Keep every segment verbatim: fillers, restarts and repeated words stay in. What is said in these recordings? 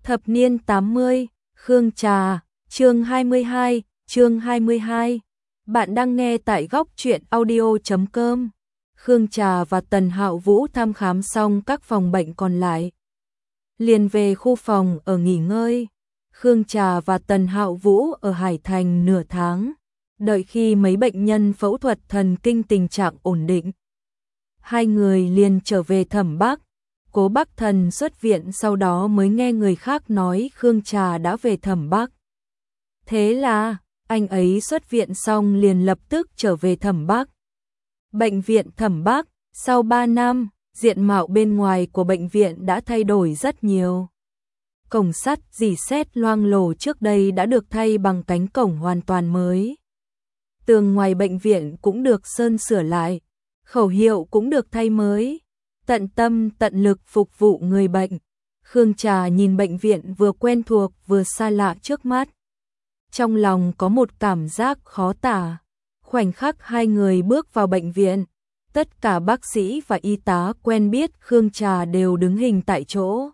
Thập niên tám mươi, Khương Trà, chương hai mươi hai, chương hai mươi hai. Bạn đang nghe tại góc truyện audio chấm com. Khương Trà và Tần Hạo Vũ thăm khám xong các phòng bệnh còn lại, liền về khu phòng ở nghỉ ngơi. Khương Trà và Tần Hạo Vũ ở Hải Thành nửa tháng, đợi khi mấy bệnh nhân phẫu thuật thần kinh tình trạng ổn định, hai người liền trở về Thẩm Bắc. Cố Bắc Thần xuất viện sau đó mới nghe người khác nói Khương Trà đã về Thẩm Bắc. Thế là, anh ấy xuất viện xong liền lập tức trở về Thẩm Bắc. Bệnh viện Thẩm Bắc, sau ba năm, diện mạo bên ngoài của bệnh viện đã thay đổi rất nhiều. Cổng sắt rỉ sét loang lổ trước đây đã được thay bằng cánh cổng hoàn toàn mới. Tường ngoài bệnh viện cũng được sơn sửa lại, khẩu hiệu cũng được thay mới. Tận tâm tận lực phục vụ người bệnh. Khương Trà nhìn bệnh viện vừa quen thuộc vừa xa lạ trước mắt, trong lòng có một cảm giác khó tả. Khoảnh khắc hai người bước vào bệnh viện, tất cả bác sĩ và y tá quen biết Khương Trà đều đứng hình tại chỗ.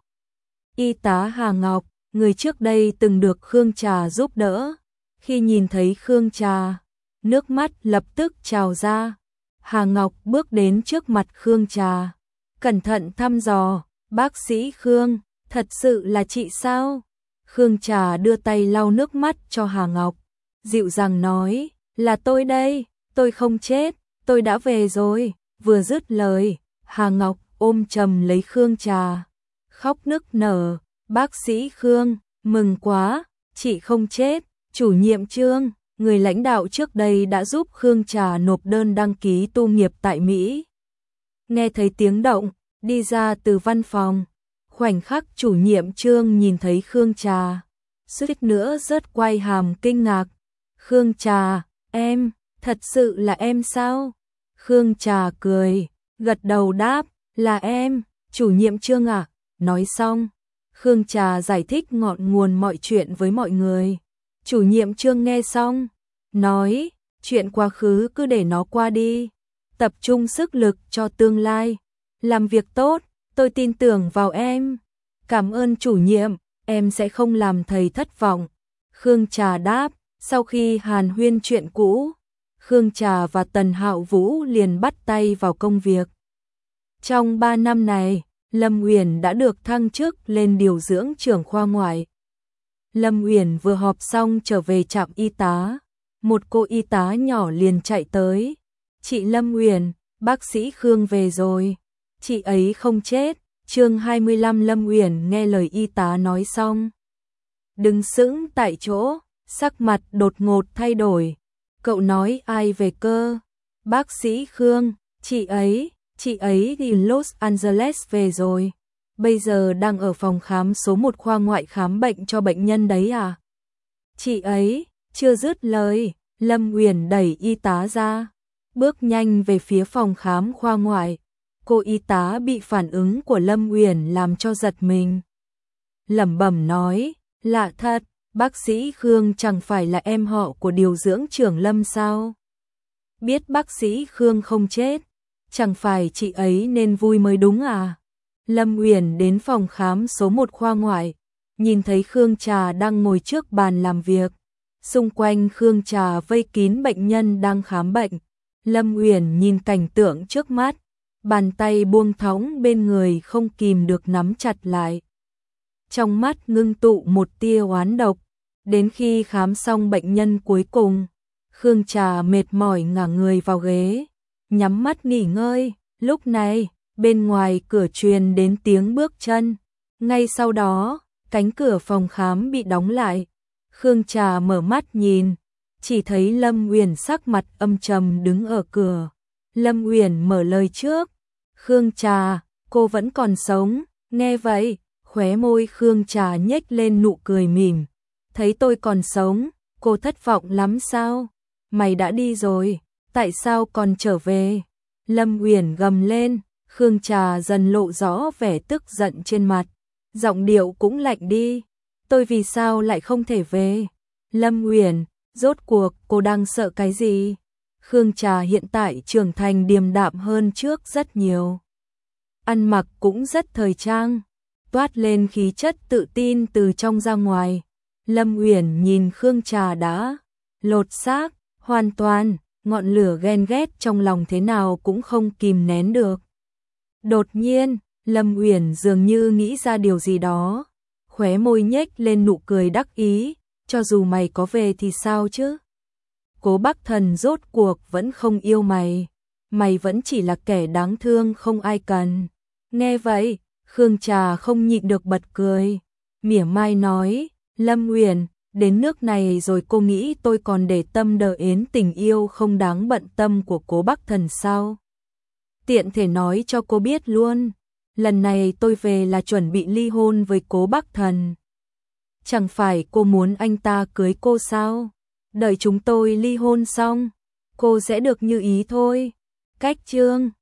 Y tá Hà Ngọc, người trước đây từng được Khương Trà giúp đỡ, khi nhìn thấy Khương Trà, nước mắt lập tức trào ra. Hà Ngọc bước đến trước mặt Khương Trà, cẩn thận thăm dò, bác sĩ Khương, thật sự là chị sao? Khương Trà đưa tay lau nước mắt cho Hà Ngọc, dịu dàng nói, là tôi đây, tôi không chết, tôi đã về rồi. Vừa dứt lời, Hà Ngọc ôm chầm lấy Khương Trà, khóc nức nở, bác sĩ Khương, mừng quá, chị không chết. Chủ nhiệm Trương, người lãnh đạo trước đây đã giúp Khương Trà nộp đơn đăng ký tu nghiệp tại Mỹ, nghe thấy tiếng động, đi ra từ văn phòng. Khoảnh khắc chủ nhiệm Trương nhìn thấy Khương Trà, suýt nữa rớt quai hàm kinh ngạc. Khương Trà, em, thật sự là em sao? Khương Trà cười, gật đầu đáp, là em, chủ nhiệm Trương à. Nói xong, Khương Trà giải thích ngọn nguồn mọi chuyện với mọi người. Chủ nhiệm Trương nghe xong, nói, chuyện quá khứ cứ để nó qua đi, tập trung sức lực cho tương lai, làm việc tốt, tôi tin tưởng vào em. Cảm ơn chủ nhiệm, em sẽ không làm thầy thất vọng. Khương Trà đáp. Sau khi hàn huyên chuyện cũ, Khương Trà và Tần Hạo Vũ liền bắt tay vào công việc. Trong ba năm này, Lâm Uyển đã được thăng chức lên điều dưỡng trưởng khoa ngoại. Lâm Uyển vừa họp xong trở về trạm y tá, một cô y tá nhỏ liền chạy tới. Chị Lâm Uyển, bác sĩ Khương về rồi, chị ấy không chết. Chương hai mươi lăm. Lâm Uyển nghe lời y tá nói xong, đứng sững tại chỗ, sắc mặt đột ngột thay đổi. Cậu nói ai về cơ? Bác sĩ Khương, chị ấy, chị ấy đi Los Angeles về rồi, bây giờ đang ở phòng khám số một khoa ngoại khám bệnh cho bệnh nhân đấy à? Chị ấy, chưa dứt lời, Lâm Uyển đẩy y tá ra, bước nhanh về phía phòng khám khoa ngoại. Cô y tá bị phản ứng của Lâm Uyển làm cho giật mình, lẩm bẩm nói, lạ thật, bác sĩ Khương chẳng phải là em họ của điều dưỡng trưởng Lâm sao? Biết bác sĩ Khương không chết, chẳng phải chị ấy nên vui mới đúng à? Lâm Uyển đến phòng khám số một khoa ngoại, nhìn thấy Khương Trà đang ngồi trước bàn làm việc. Xung quanh Khương Trà vây kín bệnh nhân đang khám bệnh. Lâm Uyển nhìn cảnh tượng trước mắt, bàn tay buông thõng bên người không kìm được nắm chặt lại. Trong mắt ngưng tụ một tia oán độc. Đến khi khám xong bệnh nhân cuối cùng, Khương Trà mệt mỏi ngả người vào ghế, nhắm mắt nghỉ ngơi. Lúc này, bên ngoài cửa truyền đến tiếng bước chân. Ngay sau đó, cánh cửa phòng khám bị đóng lại. Khương Trà mở mắt nhìn, chỉ thấy Lâm Uyển sắc mặt âm trầm đứng ở cửa. Lâm Uyển mở lời trước, Khương Trà, cô vẫn còn sống. Nghe vậy, khóe môi Khương Trà nhếch lên nụ cười mỉm. Thấy tôi còn sống, cô thất vọng lắm sao? Mày đã đi rồi, tại sao còn trở về? Lâm Uyển gầm lên. Khương Trà dần lộ rõ vẻ tức giận trên mặt, giọng điệu cũng lạnh đi. Tôi vì sao lại không thể về? Lâm Uyển, rốt cuộc cô đang sợ cái gì? Khương Trà hiện tại trưởng thành điềm đạm hơn trước rất nhiều, ăn mặc cũng rất thời trang, toát lên khí chất tự tin từ trong ra ngoài. Lâm Uyển nhìn Khương Trà đã lột xác, hoàn toàn, ngọn lửa ghen ghét trong lòng thế nào cũng không kìm nén được. Đột nhiên, Lâm Uyển dường như nghĩ ra điều gì đó, khóe môi nhếch lên nụ cười đắc ý, cho dù mày có về thì sao chứ? Cố Bắc Thần rốt cuộc vẫn không yêu mày, mày vẫn chỉ là kẻ đáng thương không ai cần. Nghe vậy, Khương Trà không nhịn được bật cười, mỉa mai nói, Lâm Uyển, đến nước này rồi cô nghĩ tôi còn để tâm đờ yến tình yêu không đáng bận tâm của Cố Bắc Thần sao? Tiện thể nói cho cô biết luôn, lần này tôi về là chuẩn bị ly hôn với Cố Bắc Thần. Chẳng phải cô muốn anh ta cưới cô sao? Đợi chúng tôi ly hôn xong, cô sẽ được như ý thôi. Cách chương